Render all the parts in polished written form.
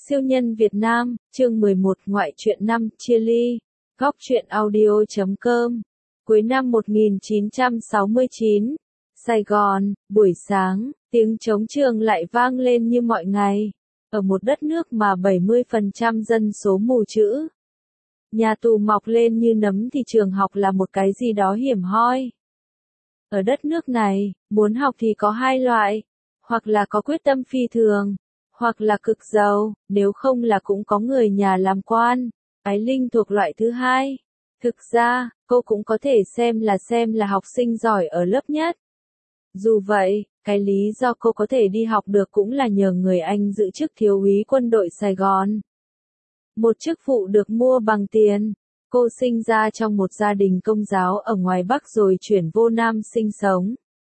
Siêu nhân Việt Nam, chương 11 ngoại truyện 5, chia ly. Góc truyện audio.com. Cuối năm 1969, Sài Gòn, buổi sáng, tiếng trống trường lại vang lên như mọi ngày. Ở một đất nước mà 70% dân số mù chữ. Nhà tù mọc lên như nấm thì trường học là một cái gì đó hiểm hoi. Ở đất nước này, muốn học thì có hai loại, hoặc là có quyết tâm phi thường, hoặc là cực giàu, nếu không là cũng có người nhà làm quan. Ái Linh thuộc loại thứ hai. Thực ra, cô cũng có thể xem là học sinh giỏi ở lớp nhất. Dù vậy, cái lý do cô có thể đi học được cũng là nhờ người anh giữ chức thiếu úy quân đội Sài Gòn. Một chức vụ được mua bằng tiền. Cô sinh ra trong một gia đình công giáo ở ngoài Bắc rồi chuyển vô Nam sinh sống.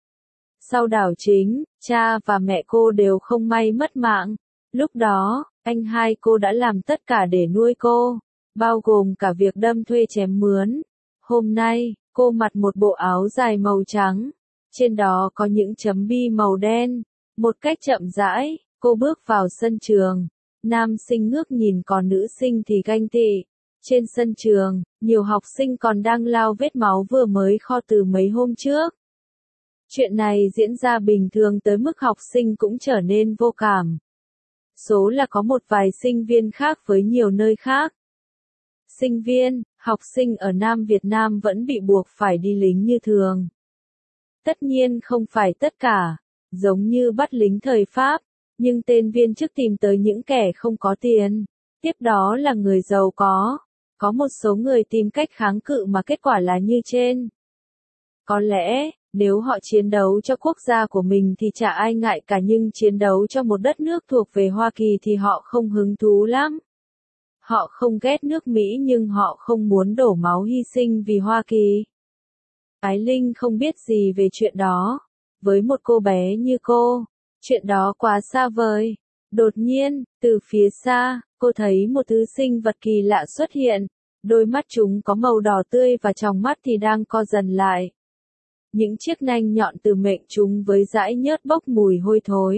Sau đảo chính, cha và mẹ cô đều không may mất mạng. Lúc đó, anh hai cô đã làm tất cả để nuôi cô, bao gồm cả việc đâm thuê chém mướn. Hôm nay, cô mặc một bộ áo dài màu trắng, trên đó có những chấm bi màu đen. Một cách chậm rãi, cô bước vào sân trường. Nam sinh ngước nhìn còn nữ sinh thì ganh tị. Trên sân trường, nhiều học sinh còn đang lau vết máu vừa mới kho từ mấy hôm trước. Chuyện này diễn ra bình thường tới mức học sinh cũng trở nên vô cảm. Số là có một vài sinh viên khác với nhiều nơi khác. Sinh viên, học sinh ở Nam Việt Nam vẫn bị buộc phải đi lính như thường. Tất nhiên không phải tất cả, giống như bắt lính thời Pháp, nhưng tên viên chức tìm tới những kẻ không có tiền. Tiếp đó là người giàu có một số người tìm cách kháng cự mà kết quả là như trên. Có lẽ, nếu họ chiến đấu cho quốc gia của mình thì chả ai ngại cả, nhưng chiến đấu cho một đất nước thuộc về Hoa Kỳ thì họ không hứng thú lắm. Họ không ghét nước Mỹ nhưng họ không muốn đổ máu hy sinh vì Hoa Kỳ. Ái Linh không biết gì về chuyện đó. Với một cô bé như cô, chuyện đó quá xa vời. Đột nhiên, từ phía xa, cô thấy một thứ sinh vật kỳ lạ xuất hiện. Đôi mắt chúng có màu đỏ tươi và tròng mắt thì đang co dần lại. Những chiếc nanh nhọn từ miệng chúng với dãi nhớt bốc mùi hôi thối.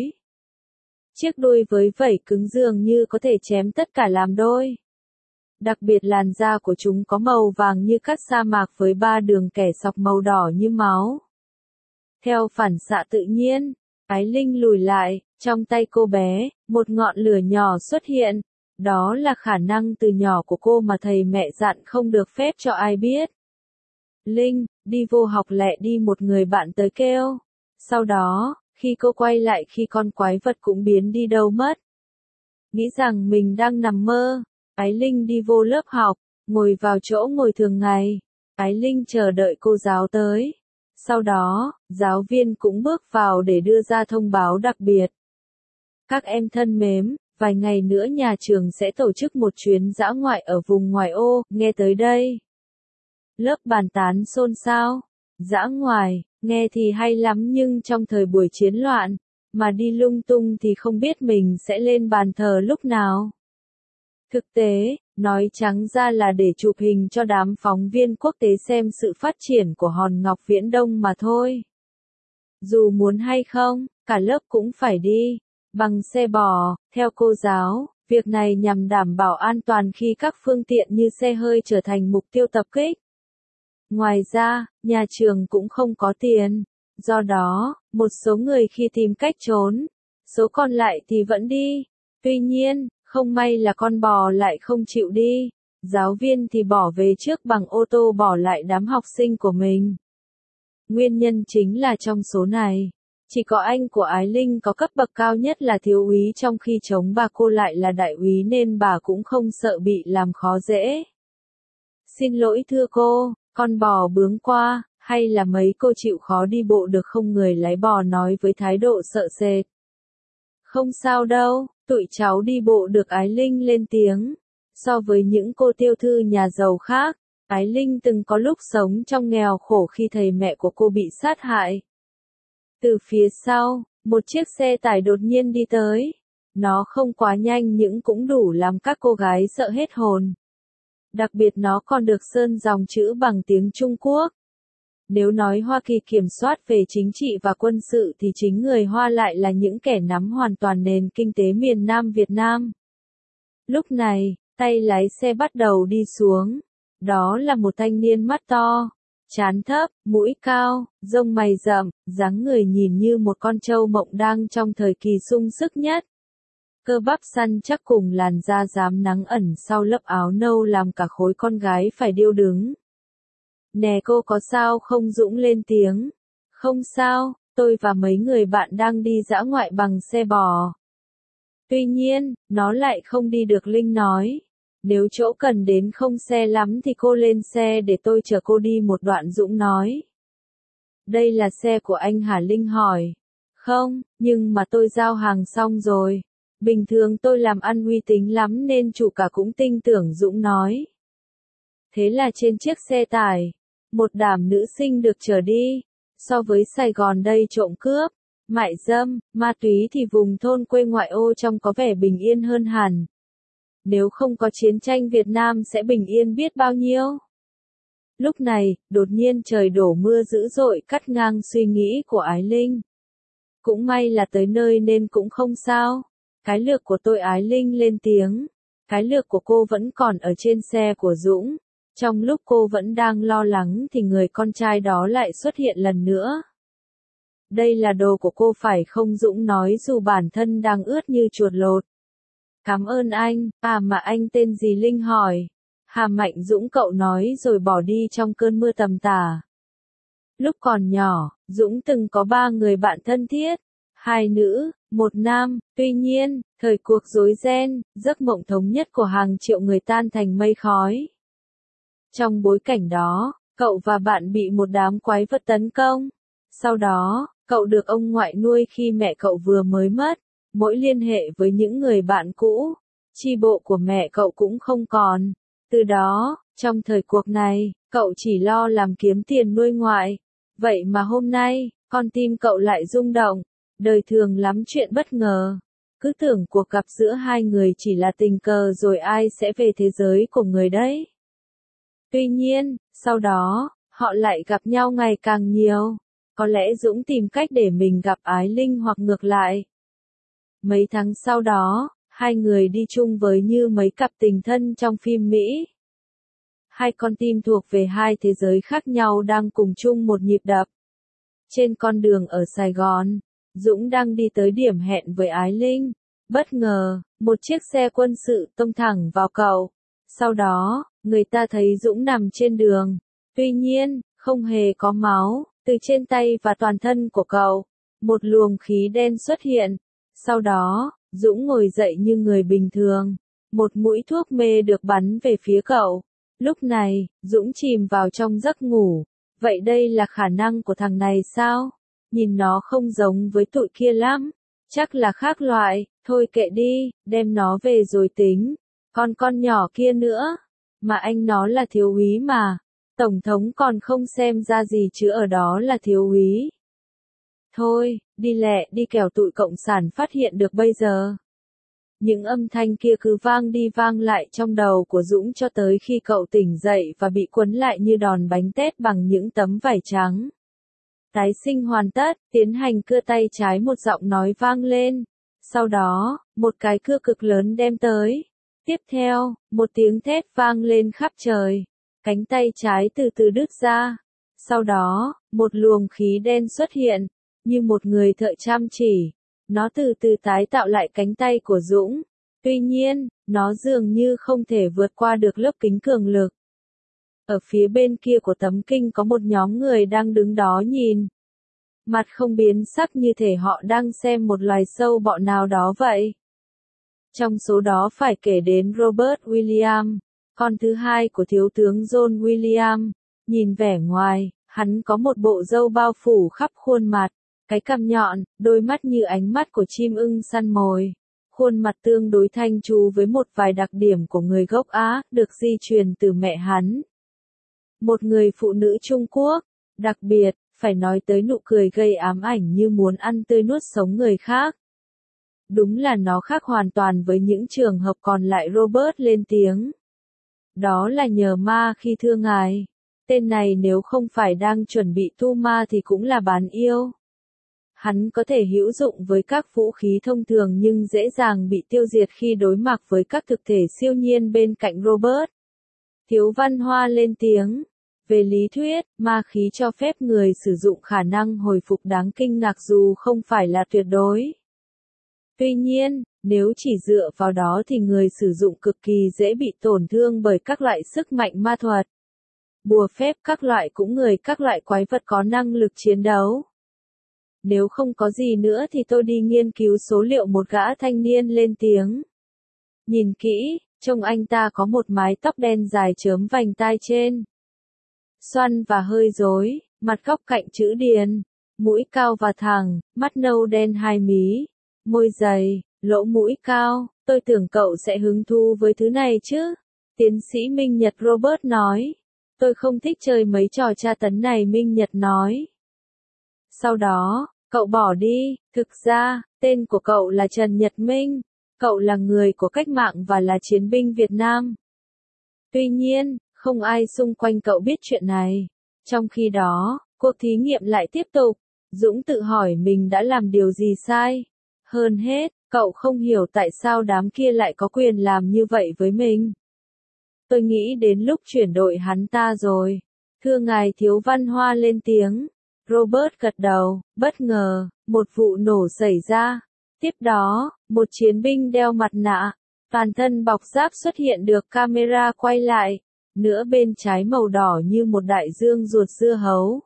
Chiếc đuôi với vảy cứng dường như có thể chém tất cả làm đôi. Đặc biệt làn da của chúng có màu vàng như cát sa mạc với 3 đường kẻ sọc màu đỏ như máu. Theo phản xạ tự nhiên, Ái Linh lùi lại, trong tay cô bé, một ngọn lửa nhỏ xuất hiện. Đó là khả năng từ nhỏ của cô mà thầy mẹ dặn không được phép cho ai biết. Linh, đi vô học lẹ đi, một người bạn tới kêu. Sau đó, khi cô quay lại khi con quái vật cũng biến đi đâu mất. Nghĩ rằng mình đang nằm mơ, Ái Linh đi vô lớp học, ngồi vào chỗ ngồi thường ngày. Ái Linh chờ đợi cô giáo tới. Sau đó, giáo viên cũng bước vào để đưa ra thông báo đặc biệt. Các em thân mến, vài ngày nữa nhà trường sẽ tổ chức một chuyến dã ngoại ở vùng ngoại ô, nghe tới đây. Lớp bàn tán xôn xao. Dã ngoại, nghe thì hay lắm nhưng trong thời buổi chiến loạn, mà đi lung tung thì không biết mình sẽ lên bàn thờ lúc nào. Thực tế, nói trắng ra là để chụp hình cho đám phóng viên quốc tế xem sự phát triển của hòn ngọc Viễn Đông mà thôi. Dù muốn hay không, cả lớp cũng phải đi. Bằng xe bò, theo cô giáo, việc này nhằm đảm bảo an toàn khi các phương tiện như xe hơi trở thành mục tiêu tập kích. Ngoài ra, nhà trường cũng không có tiền. Do đó, một số người khi tìm cách trốn, số còn lại thì vẫn đi. Tuy nhiên, không may là con bò lại không chịu đi. Giáo viên thì bỏ về trước bằng ô tô bỏ lại đám học sinh của mình. Nguyên nhân chính là trong số này, chỉ có anh của Ái Linh có cấp bậc cao nhất là thiếu úy, trong khi chồng bà cô lại là đại úy nên bà cũng không sợ bị làm khó dễ. Xin lỗi thưa cô, con bò bướng qua, hay là mấy cô chịu khó đi bộ được không, người lái bò nói với thái độ sợ sệt. Không sao đâu, tụi cháu đi bộ được, Ái Linh lên tiếng. So với những cô tiểu thư nhà giàu khác, Ái Linh từng có lúc sống trong nghèo khổ khi thầy mẹ của cô bị sát hại. Từ phía sau, một chiếc xe tải đột nhiên đi tới. Nó không quá nhanh nhưng cũng đủ làm các cô gái sợ hết hồn. Đặc biệt nó còn được sơn dòng chữ bằng tiếng Trung Quốc. Nếu nói Hoa Kỳ kiểm soát về chính trị và quân sự thì chính người Hoa lại là những kẻ nắm hoàn toàn nền kinh tế miền Nam Việt Nam. Lúc này, tay lái xe bắt đầu đi xuống. Đó là một thanh niên mắt to, trán thấp, mũi cao, rông mày rậm, dáng người nhìn như một con trâu mộng đang trong thời kỳ sung sức nhất. Cơ bắp săn chắc cùng làn da rám nắng ẩn sau lớp áo nâu làm cả khối con gái phải điêu đứng. Nè cô có sao không? Dũng lên tiếng. Không sao, tôi và mấy người bạn đang đi dã ngoại bằng xe bò. Tuy nhiên, nó lại không đi được, Linh nói. Nếu chỗ cần đến không xe lắm thì cô lên xe để tôi chở cô đi một đoạn, Dũng nói. Đây là xe của anh hả? Linh hỏi. Không, nhưng mà tôi giao hàng xong rồi. Bình thường tôi làm ăn uy tín lắm nên chủ cả cũng tin tưởng, Dũng nói. Thế là trên chiếc xe tải, một đám nữ sinh được chở đi. So với Sài Gòn đây trộm cướp, mại dâm, ma túy thì vùng thôn quê ngoại ô trông có vẻ bình yên hơn hẳn. Nếu không có chiến tranh Việt Nam sẽ bình yên biết bao nhiêu. Lúc này, đột nhiên trời đổ mưa dữ dội cắt ngang suy nghĩ của Ái Linh. Cũng may là tới nơi nên cũng không sao. Cái lược của tôi, Ái Linh lên tiếng. Cái lược của cô vẫn còn ở trên xe của Dũng. Trong lúc cô vẫn đang lo lắng thì người con trai đó lại xuất hiện lần nữa. Đây là đồ của cô phải không? Dũng nói dù bản thân đang ướt như chuột lột. Cảm ơn anh, mà anh tên gì? Linh hỏi. Hà Mạnh, Dũng cậu nói rồi bỏ đi trong cơn mưa tầm tã. Lúc còn nhỏ, Dũng từng có 3 người bạn thân thiết, 2 nữ, 1 nam, tuy nhiên, thời cuộc rối ren, giấc mộng thống nhất của hàng triệu người tan thành mây khói. Trong bối cảnh đó, cậu và bạn bị một đám quái vật tấn công. Sau đó, cậu được ông ngoại nuôi khi mẹ cậu vừa mới mất. Mỗi liên hệ với những người bạn cũ, chi bộ của mẹ cậu cũng không còn. Từ đó, trong thời cuộc này, cậu chỉ lo làm kiếm tiền nuôi ngoại. Vậy mà hôm nay, con tim cậu lại rung động. Đời thường lắm chuyện bất ngờ. Cứ tưởng cuộc gặp giữa hai người chỉ là tình cờ rồi ai sẽ về thế giới của người đấy. Tuy nhiên, sau đó, họ lại gặp nhau ngày càng nhiều. Có lẽ Dũng tìm cách để mình gặp Ái Linh hoặc ngược lại. Mấy tháng sau đó, hai người đi chung với như mấy cặp tình thân trong phim Mỹ. Hai con tim thuộc về hai thế giới khác nhau đang cùng chung một nhịp đập. Trên con đường ở Sài Gòn, Dũng đang đi tới điểm hẹn với Ái Linh. Bất ngờ, một chiếc xe quân sự tông thẳng vào cậu. Sau đó, người ta thấy Dũng nằm trên đường. Tuy nhiên, không hề có máu, từ trên tay và toàn thân của cậu. Một luồng khí đen xuất hiện. Sau đó, Dũng ngồi dậy như người bình thường. Một mũi thuốc mê được bắn về phía cậu. Lúc này, Dũng chìm vào trong giấc ngủ. Vậy đây là khả năng của thằng này sao? Nhìn nó không giống với tụi kia lắm. Chắc là khác loại, thôi kệ đi, đem nó về rồi tính. Còn con nhỏ kia nữa. Mà anh nó là thiếu úy mà. Tổng thống còn không xem ra gì chứ ở đó là thiếu úy. Thôi, đi lẹ đi kẻo tụi cộng sản phát hiện được bây giờ. Những âm thanh kia cứ vang đi vang lại trong đầu của Dũng cho tới khi cậu tỉnh dậy và bị quấn lại như đòn bánh tét bằng những tấm vải trắng. Tái sinh hoàn tất, tiến hành cưa tay trái, một giọng nói vang lên. Sau đó, một cái cưa cực lớn đem tới. Tiếp theo, một tiếng thét vang lên khắp trời. Cánh tay trái từ từ đứt ra. Sau đó, một luồng khí đen xuất hiện, như một người thợ chăm chỉ. Nó từ từ tái tạo lại cánh tay của Dũng. Tuy nhiên, nó dường như không thể vượt qua được lớp kính cường lực. Ở phía bên kia của tấm kinh có một nhóm người đang đứng đó nhìn. Mặt không biến sắc như thể họ đang xem một loài sâu bọ nào đó vậy. Trong số đó phải kể đến Robert William, con thứ hai của thiếu tướng John William. Nhìn vẻ ngoài, hắn có một bộ râu bao phủ khắp khuôn mặt. Cái cằm nhọn, đôi mắt như ánh mắt của chim ưng săn mồi. Khuôn mặt tương đối thanh tú với một vài đặc điểm của người gốc Á, được di truyền từ mẹ hắn. Một người phụ nữ Trung Quốc, đặc biệt, phải nói tới nụ cười gây ám ảnh như muốn ăn tươi nuốt sống người khác. Đúng là nó khác hoàn toàn với những trường hợp còn lại. Robert lên tiếng. Đó là nhờ ma khi thưa ngài. Tên này nếu không phải đang chuẩn bị tu ma thì cũng là bán yêu. Hắn có thể hữu dụng với các vũ khí thông thường nhưng dễ dàng bị tiêu diệt khi đối mặt với các thực thể siêu nhiên bên cạnh Robert. Thiếu Văn Hoa lên tiếng. Về lý thuyết, ma khí cho phép người sử dụng khả năng hồi phục đáng kinh ngạc dù không phải là tuyệt đối. Tuy nhiên, nếu chỉ dựa vào đó thì người sử dụng cực kỳ dễ bị tổn thương bởi các loại sức mạnh ma thuật, bùa phép các loại các loại quái vật có năng lực chiến đấu. Nếu không có gì nữa thì tôi đi nghiên cứu số liệu. Một gã thanh niên lên tiếng. Nhìn kỹ, trông anh ta có một mái tóc đen dài chớm vành tai trên, xoăn và hơi rối, mặt góc cạnh chữ điền, mũi cao và thẳng, mắt nâu đen hai mí, môi dày, lỗ mũi cao. Tôi tưởng cậu sẽ hứng thú với thứ này chứ? Tiến sĩ Minh Nhật Robert nói. Tôi không thích chơi mấy trò tra tấn này, Minh Nhật nói. Sau đó, cậu bỏ đi. Thực ra, tên của cậu là Trần Nhật Minh. Cậu là người của cách mạng và là chiến binh Việt Nam. Tuy nhiên, không ai xung quanh cậu biết chuyện này. Trong khi đó, cuộc thí nghiệm lại tiếp tục. Dũng tự hỏi mình đã làm điều gì sai. Hơn hết, cậu không hiểu tại sao đám kia lại có quyền làm như vậy với mình. Tôi nghĩ đến lúc chuyển đội hắn ta rồi. Thưa ngài, Thiếu Văn Hoa lên tiếng. Robert gật đầu. Bất ngờ, một vụ nổ xảy ra. Tiếp đó, một chiến binh đeo mặt nạ, toàn thân bọc giáp xuất hiện được camera quay lại. Nửa bên trái màu đỏ như một đại dương ruột dưa hấu.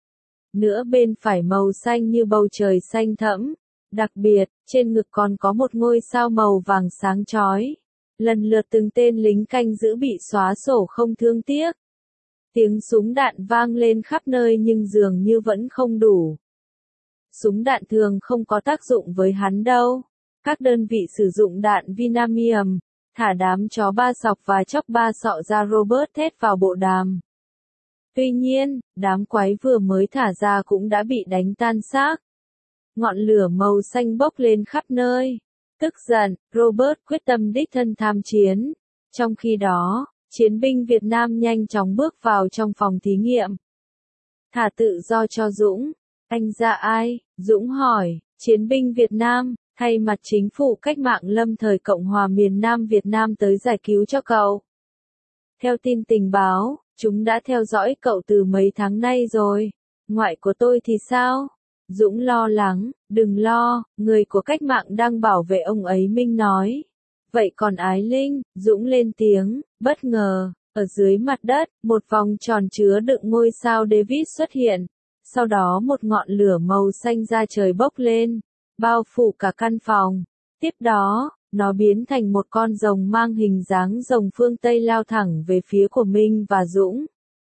Nửa bên phải màu xanh như bầu trời xanh thẫm. Đặc biệt, trên ngực còn có một ngôi sao màu vàng sáng chói. Lần lượt từng tên lính canh giữ bị xóa sổ không thương tiếc. Tiếng súng đạn vang lên khắp nơi nhưng dường như vẫn không đủ. Súng đạn thường không có tác dụng với hắn đâu. Các đơn vị sử dụng đạn Vinamium, thả đám chó ba sọc và chóc ba sọ ra, Robert thét vào bộ đàm. Tuy nhiên, đám quái vừa mới thả ra cũng đã bị đánh tan xác. Ngọn lửa màu xanh bốc lên khắp nơi. Tức giận, Robert quyết tâm đích thân tham chiến. Trong khi đó, chiến binh Việt Nam nhanh chóng bước vào trong phòng thí nghiệm. Thả tự do cho Dũng. Anh ra ai? Dũng hỏi. Chiến binh Việt Nam, thay mặt chính phủ cách mạng lâm thời Cộng hòa miền Nam Việt Nam tới giải cứu cho cậu. Theo tin tình báo, chúng đã theo dõi cậu từ mấy tháng nay rồi. Ngoại của tôi thì sao? Dũng lo lắng. Đừng lo, người của cách mạng đang bảo vệ ông ấy, Minh nói. Vậy còn Ái Linh? Dũng lên tiếng. Bất ngờ, ở dưới mặt đất, một vòng tròn chứa đựng ngôi sao David xuất hiện. Sau đó một ngọn lửa màu xanh da trời bốc lên, bao phủ cả căn phòng. Tiếp đó, nó biến thành một con rồng mang hình dáng rồng phương Tây lao thẳng về phía của Minh và Dũng.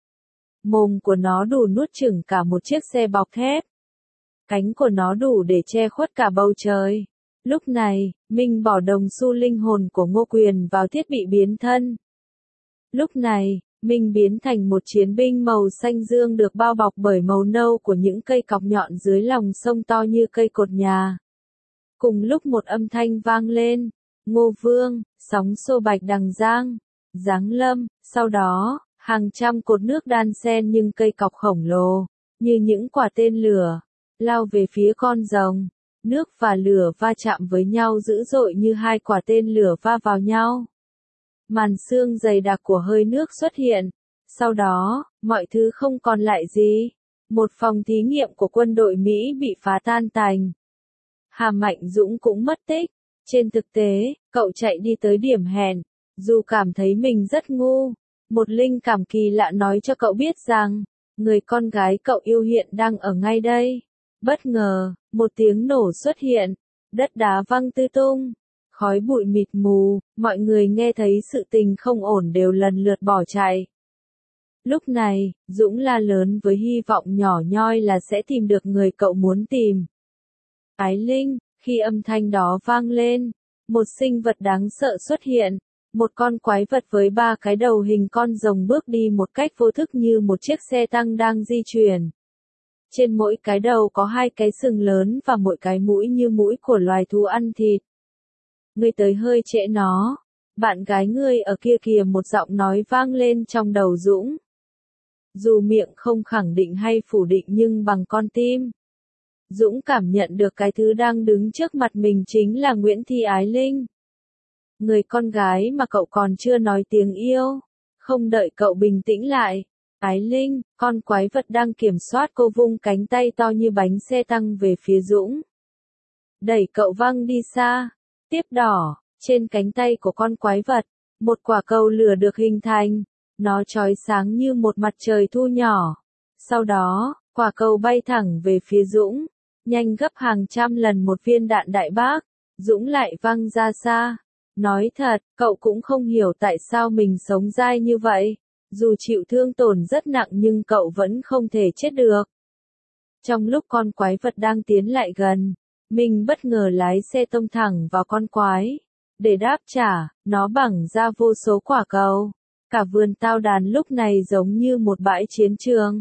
Mồm của nó đủ nuốt chửng cả một chiếc xe bọc thép. Cánh của nó đủ để che khuất cả bầu trời. Lúc này, Minh bỏ đồng xu linh hồn của Ngô Quyền vào thiết bị biến thân. Lúc này, Minh biến thành một chiến binh màu xanh dương được bao bọc bởi màu nâu của những cây cọc nhọn dưới lòng sông to như cây cột nhà. Cùng lúc một âm thanh vang lên. Ngô Vương, sóng xô bạch đằng giang, giáng lâm. Sau đó, hàng trăm cột nước đan xen nhưng cây cọc khổng lồ, như những quả tên lửa, lao về phía con rồng. Nước và lửa va chạm với nhau dữ dội như hai quả tên lửa va vào nhau. Màn sương dày đặc của hơi nước xuất hiện. Sau đó, mọi thứ không còn lại gì. Một phòng thí nghiệm của quân đội Mỹ bị phá tan tành. Hà Mạnh Dũng cũng mất tích. Trên thực tế, cậu chạy đi tới điểm hẹn. Dù cảm thấy mình rất ngu, một linh cảm kỳ lạ nói cho cậu biết rằng, người con gái cậu yêu hiện đang ở ngay đây. Bất ngờ, một tiếng nổ xuất hiện. Đất đá văng tứ tung. Khói bụi mịt mù, mọi người nghe thấy sự tình không ổn đều lần lượt bỏ chạy. Lúc này, Dũng la lớn với hy vọng nhỏ nhoi là sẽ tìm được người cậu muốn tìm. Ái Linh, khi âm thanh đó vang lên, một sinh vật đáng sợ xuất hiện. Một con quái vật với 3 cái đầu hình con rồng bước đi một cách vô thức như một chiếc xe tăng đang di chuyển. Trên mỗi cái đầu có 2 cái sừng lớn và mỗi cái mũi như mũi của loài thú ăn thịt. Ngươi tới hơi trễ nó. Bạn gái ngươi ở kia kìa, một giọng nói vang lên trong đầu Dũng. Dù miệng không khẳng định hay phủ định nhưng bằng con tim. Dũng cảm nhận được cái thứ đang đứng trước mặt mình chính là Nguyễn Thị Ái Linh. Người con gái mà cậu còn chưa nói tiếng yêu. Không đợi cậu bình tĩnh lại. Ái Linh, con quái vật đang kiểm soát cô vung cánh tay to như bánh xe tăng về phía Dũng. Đẩy cậu văng đi xa. Tiếp đỏ, trên cánh tay của con quái vật, một quả cầu lửa được hình thành. Nó chói sáng như một mặt trời thu nhỏ. Sau đó, quả cầu bay thẳng về phía Dũng. Nhanh gấp hàng trăm lần một viên đạn đại bác. Dũng lại văng ra xa. Nói thật, cậu cũng không hiểu tại sao mình sống dai như vậy. Dù chịu thương tổn rất nặng nhưng cậu vẫn không thể chết được. Trong lúc con quái vật đang tiến lại gần, mình bất ngờ lái xe tông thẳng vào con quái. Để đáp trả, nó bẳng ra vô số quả cầu. Cả vườn tao đàn lúc này giống như một bãi chiến trường.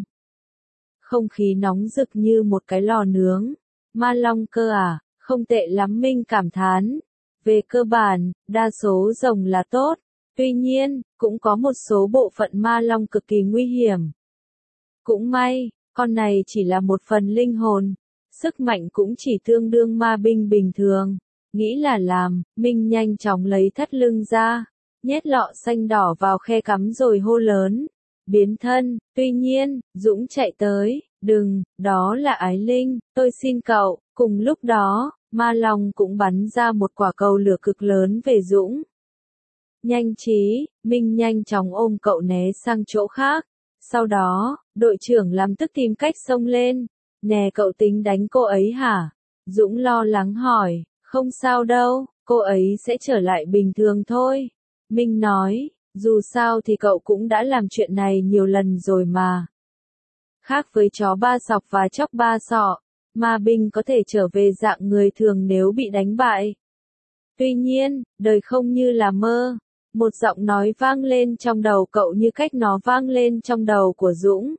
Không khí nóng rực như một cái lò nướng. Ma long cơ à, không tệ lắm, Minh cảm thán. Về cơ bản, đa số rồng là tốt. Tuy nhiên, cũng có một số bộ phận ma long cực kỳ nguy hiểm. Cũng may, con này chỉ là một phần linh hồn. Sức mạnh cũng chỉ tương đương ma binh bình thường. Nghĩ là làm, Minh nhanh chóng lấy thắt lưng ra. Nhét lọ xanh đỏ vào khe cắm rồi hô lớn. Biến thân, tuy nhiên, Dũng chạy tới. Đừng, đó là Ái Linh, tôi xin cậu. Cùng lúc đó, ma long cũng bắn ra một quả cầu lửa cực lớn về Dũng. Nhanh trí, Minh nhanh chóng ôm cậu né sang chỗ khác. Sau đó, đội trưởng làm tức tìm cách xông lên. Nè, cậu tính đánh cô ấy hả? Dũng lo lắng hỏi. Không sao đâu, cô ấy sẽ trở lại bình thường thôi. Minh nói, dù sao thì cậu cũng đã làm chuyện này nhiều lần rồi mà. Khác với chó ba sọc và chóc ba sọ, ma binh có thể trở về dạng người thường nếu bị đánh bại. Tuy nhiên, đời không như là mơ. Một giọng nói vang lên trong đầu cậu như cách nó vang lên trong đầu của Dũng.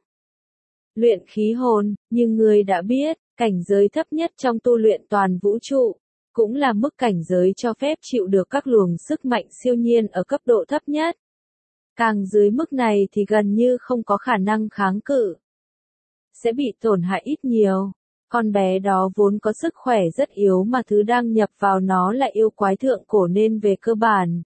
Luyện khí hồn, như người đã biết, cảnh giới thấp nhất trong tu luyện toàn vũ trụ, cũng là mức cảnh giới cho phép chịu được các luồng sức mạnh siêu nhiên ở cấp độ thấp nhất. Càng dưới mức này thì gần như không có khả năng kháng cự. Sẽ bị tổn hại ít nhiều. Con bé đó vốn có sức khỏe rất yếu mà thứ đang nhập vào nó là yêu quái thượng cổ nên về cơ bản.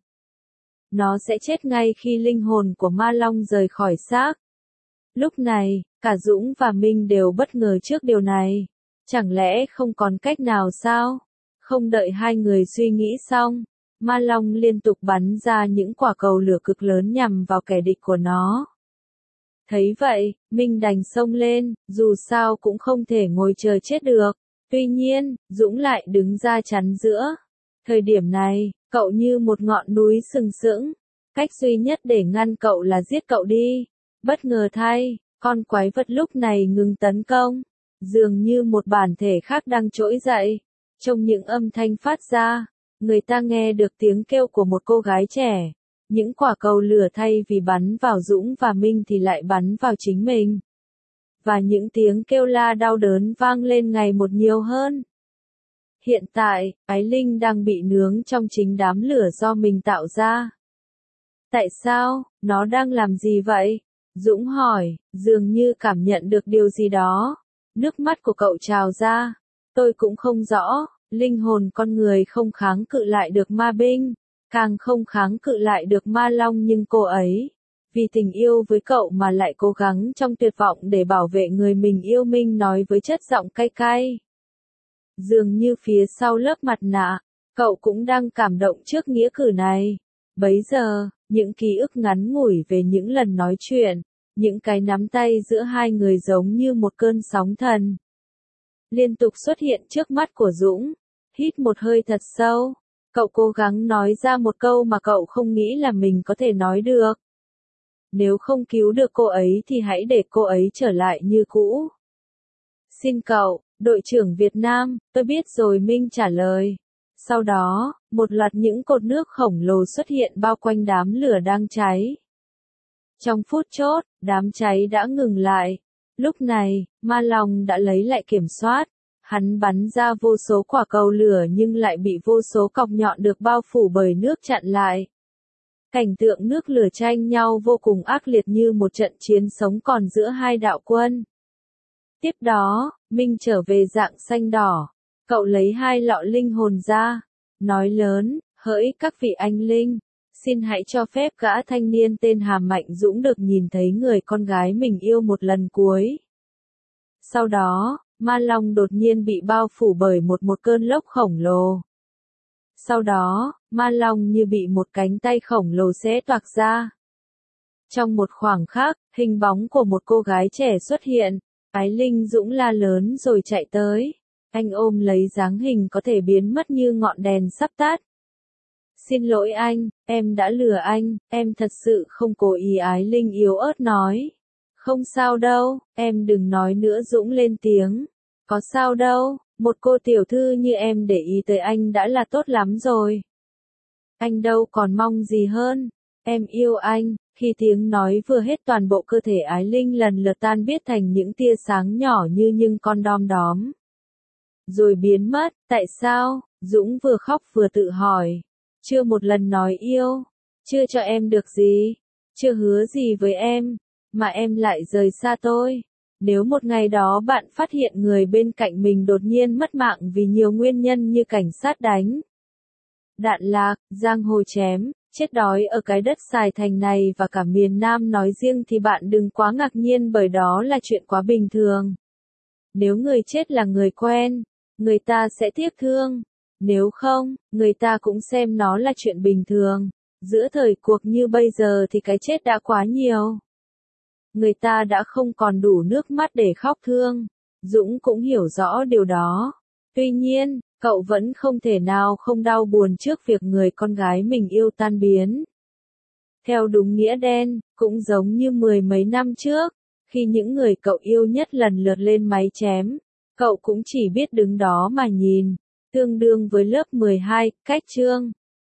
Nó sẽ chết ngay khi linh hồn của ma long rời khỏi xác. Lúc này, cả Dũng và Minh đều bất ngờ trước điều này. Chẳng lẽ không còn cách nào sao? Không đợi hai người suy nghĩ xong, ma long liên tục bắn ra những quả cầu lửa cực lớn nhằm vào kẻ địch của nó. Thấy vậy, Minh đành xông lên, dù sao cũng không thể ngồi chờ chết được. Tuy nhiên, Dũng lại đứng ra chắn giữa. Thời điểm này, cậu như một ngọn núi sừng sững. Cách duy nhất để ngăn cậu là giết cậu đi. Bất ngờ thay, con quái vật lúc này ngừng tấn công. Dường như một bản thể khác đang trỗi dậy. Trong những âm thanh phát ra, người ta nghe được tiếng kêu của một cô gái trẻ. Những quả cầu lửa thay vì bắn vào Dũng và Minh thì lại bắn vào chính mình. Và những tiếng kêu la đau đớn vang lên ngày một nhiều hơn. Hiện tại, Ái Linh đang bị nướng trong chính đám lửa do mình tạo ra. Tại sao, nó đang làm gì vậy? Dũng hỏi, dường như cảm nhận được điều gì đó. Nước mắt của cậu trào ra. Tôi cũng không rõ, linh hồn con người không kháng cự lại được ma binh, càng không kháng cự lại được ma long, nhưng cô ấy, vì tình yêu với cậu mà lại cố gắng trong tuyệt vọng để bảo vệ người mình yêu. Minh nói với chất giọng cay cay. Dường như phía sau lớp mặt nạ, cậu cũng đang cảm động trước nghĩa cử này. Bấy giờ, những ký ức ngắn ngủi về những lần nói chuyện, những cái nắm tay giữa hai người giống như một cơn sóng thần liên tục xuất hiện trước mắt của Dũng. Hít một hơi thật sâu, cậu cố gắng nói ra một câu mà cậu không nghĩ là mình có thể nói được. Nếu không cứu được cô ấy thì hãy để cô ấy trở lại như cũ. Xin cậu, đội trưởng Việt Nam, tôi biết rồi, Minh trả lời. Sau đó, một loạt những cột nước khổng lồ xuất hiện bao quanh đám lửa đang cháy. Trong phút chốt, đám cháy đã ngừng lại. Lúc này, ma long đã lấy lại kiểm soát. Hắn bắn ra vô số quả cầu lửa nhưng lại bị vô số cọc nhọn được bao phủ bởi nước chặn lại. Cảnh tượng nước lửa tranh nhau vô cùng ác liệt như một trận chiến sống còn giữa hai đạo quân. Tiếp đó, Minh trở về dạng xanh đỏ. Cậu lấy 2 lọ linh hồn ra, nói lớn, hỡi các vị anh linh, xin hãy cho phép gã thanh niên tên Hà Mạnh Dũng được nhìn thấy người con gái mình yêu một lần cuối. Sau đó, Ma Long đột nhiên bị bao phủ bởi một cơn lốc khổng lồ. Sau đó, Ma Long như bị một cánh tay khổng lồ xé toạc ra. Trong một khoảng khắc, hình bóng của một cô gái trẻ xuất hiện. Ái Linh Dũng la lớn rồi chạy tới. Anh ôm lấy dáng hình có thể biến mất như ngọn đèn sắp tắt. Xin lỗi anh, em đã lừa anh, em thật sự không cố ý. Ái Linh yếu ớt nói. Không sao đâu, em đừng nói nữa. Dũng lên tiếng. Có sao đâu, một cô tiểu thư như em để ý tới anh đã là tốt lắm rồi. Anh đâu còn mong gì hơn, em yêu anh. Khi tiếng nói vừa hết toàn bộ cơ thể Ái Linh lần lượt tan biết thành những tia sáng nhỏ như những con đom đóm. Rồi biến mất, tại sao? Dũng vừa khóc vừa tự hỏi. Chưa một lần nói yêu, chưa cho em được gì, chưa hứa gì với em, mà em lại rời xa tôi. Nếu một ngày đó bạn phát hiện người bên cạnh mình đột nhiên mất mạng vì nhiều nguyên nhân như cảnh sát đánh, đạn lạc, giang hồ chém, chết đói ở cái đất Sài Thành này và cả miền Nam nói riêng thì bạn đừng quá ngạc nhiên bởi đó là chuyện quá bình thường. Nếu người chết là người quen, người ta sẽ tiếc thương. Nếu không, người ta cũng xem nó là chuyện bình thường. Giữa thời cuộc như bây giờ thì cái chết đã quá nhiều. Người ta đã không còn đủ nước mắt để khóc thương. Dũng cũng hiểu rõ điều đó. Tuy nhiên, cậu vẫn không thể nào không đau buồn trước việc người con gái mình yêu tan biến. Theo đúng nghĩa đen, cũng giống như 10 mấy năm trước, khi những người cậu yêu nhất lần lượt lên máy chém, cậu cũng chỉ biết đứng đó mà nhìn, tương đương với lớp 12, cách chương.